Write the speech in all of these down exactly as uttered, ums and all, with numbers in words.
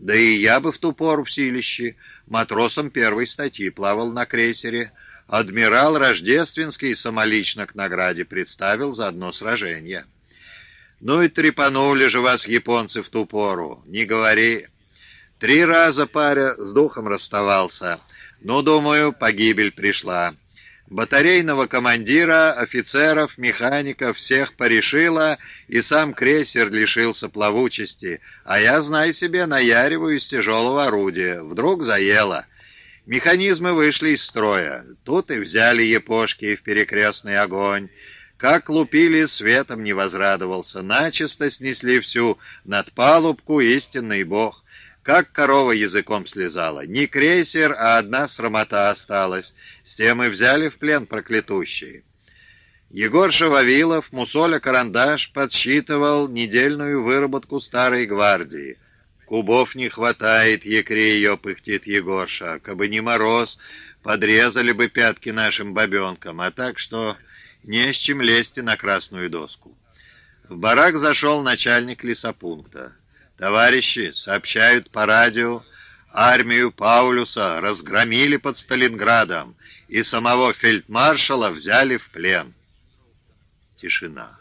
Да и я бы в ту пору в силище матросом первой статьи плавал на крейсере. Адмирал Рождественский самолично к награде представил за одно сражение. Ну и трепанули же вас японцы в ту пору, не говори. Три раза паря с духом расставался, но, думаю, погибель пришла. Батарейного командира, офицеров, механиков всех порешила, и сам крейсер лишился плавучести, а я, знай себе, наяриваю из тяжелого орудия. Вдруг заело. Механизмы вышли из строя. Тут и взяли япошки в перекрестный огонь. Как лупили, светом не возрадовался. Начисто снесли всю надпалубку, истинный бог. Как корова языком слезала. Не крейсер, а одна срамота осталась. С тем и взяли в плен проклятущие. Егорша Вавилов, мусоля карандаш, подсчитывал недельную выработку старой гвардии. Кубов не хватает, екре ее, пыхтит Егорша. Кабы не мороз, подрезали бы пятки нашим бабенкам, а так что не с чем лезть на красную доску. В барак зашел начальник лесопункта. Товарищи, сообщают по радио, армию Паулюса разгромили под Сталинградом и самого фельдмаршала взяли в плен. Тишина.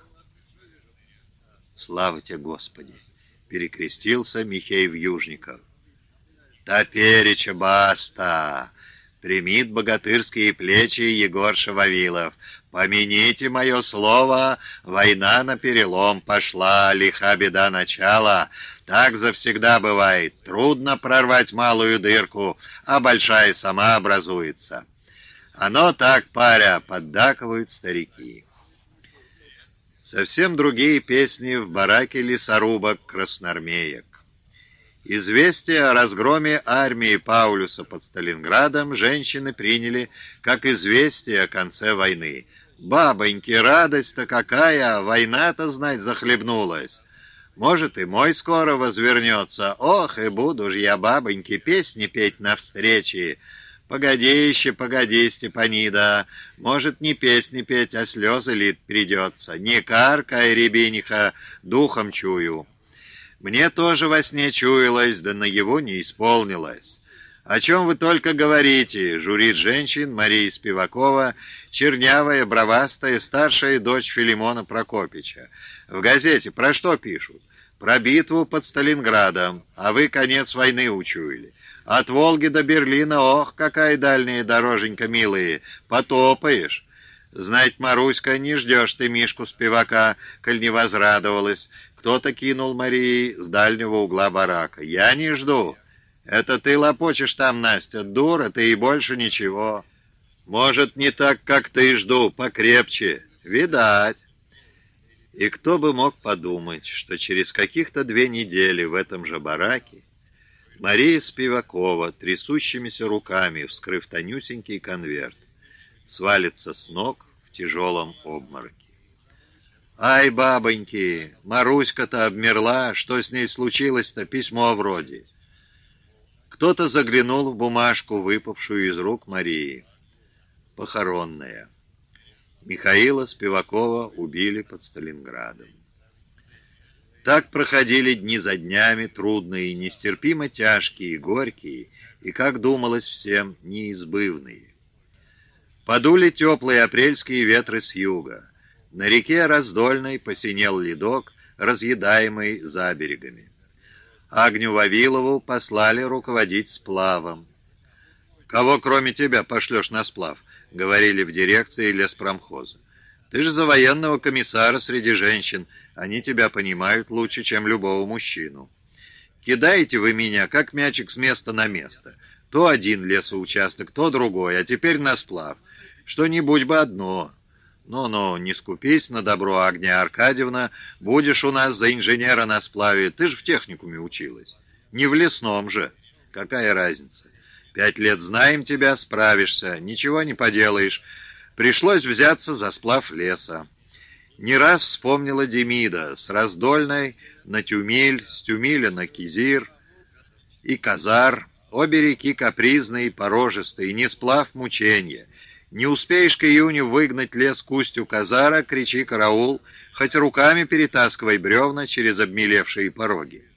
Слава тебе, Господи! Перекрестился Михей Вьюжников. Топереча баста! Примит богатырские плечи Егорша Вавилов. Помяните мое слово, война на перелом пошла, лиха беда начала. Так завсегда бывает. Трудно прорвать малую дырку, а большая сама образуется. Оно так, паря, поддакивают старики. Совсем другие песни в бараке лесорубок-красноармеек. Известие о разгроме армии Паулюса под Сталинградом женщины приняли как известие о конце войны. Бабоньки, радость-то какая, война-то, знать, захлебнулась. Может, и мой скоро возвернется. Ох, и буду ж я, бабоньки, песни петь навстрече. Погоди еще, погоди, Степанида, может, не песни петь, а слезы лить придется. Не каркай, рябиниха, духом чую. Мне тоже во сне чуялось, да наяву не исполнилось. «О чем вы только говорите?» — журит женщин Мария Спивакова, чернявая, бровастая, старшая дочь Филимона Прокопича. «В газете про что пишут? Про битву под Сталинградом, а вы конец войны учуяли. От Волги до Берлина, ох, какая дальняя дороженька, милые, потопаешь. Знать, Маруська, не ждешь ты Мишку Спивака, коль не возрадовалась». Кто-то кинул Марии с дальнего угла барака. «Я не жду. Это ты лопочешь там, Настя, дура ты и больше ничего. Может, не так, как ты жду, покрепче. Видать». И кто бы мог подумать, что через каких-то две недели в этом же бараке Мария Спивакова, трясущимися руками, вскрыв тонюсенький конверт, свалится с ног в тяжелом обмороке. «Ай, бабоньки, Маруська-то обмерла, что с ней случилось-то, письмо вроде». Кто-то заглянул в бумажку, выпавшую из рук Марии. Похоронная. Михаила Спивакова убили под Сталинградом. Так проходили дни за днями, трудные, нестерпимо тяжкие, горькие и, как думалось всем, неизбывные. Подули теплые апрельские ветры с юга. На реке Раздольной посинел ледок, разъедаемый заберегами. Агню Вавилову послали руководить сплавом. «Кого, кроме тебя, пошлешь на сплав?» — говорили в дирекции леспромхоза. «Ты же за военного комиссара среди женщин, они тебя понимают лучше, чем любого мужчину. Кидаете вы меня, как мячик с места на место. То один лесоучасток, то другой, а теперь на сплав. Что-нибудь бы одно». «Ну-ну, не скупись на добро, Агния Аркадьевна, будешь у нас за инженера на сплаве, ты же в техникуме училась. Не в лесном же. Какая разница? Пять лет знаем тебя, справишься, ничего не поделаешь. Пришлось взяться за сплав леса». Не раз вспомнила Демида, с Раздольной на Тюмель, с Тюмеля на Кизир и Казар, обе реки капризные и порожистые, не сплав мученья. Не успеешь к июню выгнать лес к устью Казара, кричи караул, хоть руками перетаскивай бревна через обмелевшие пороги.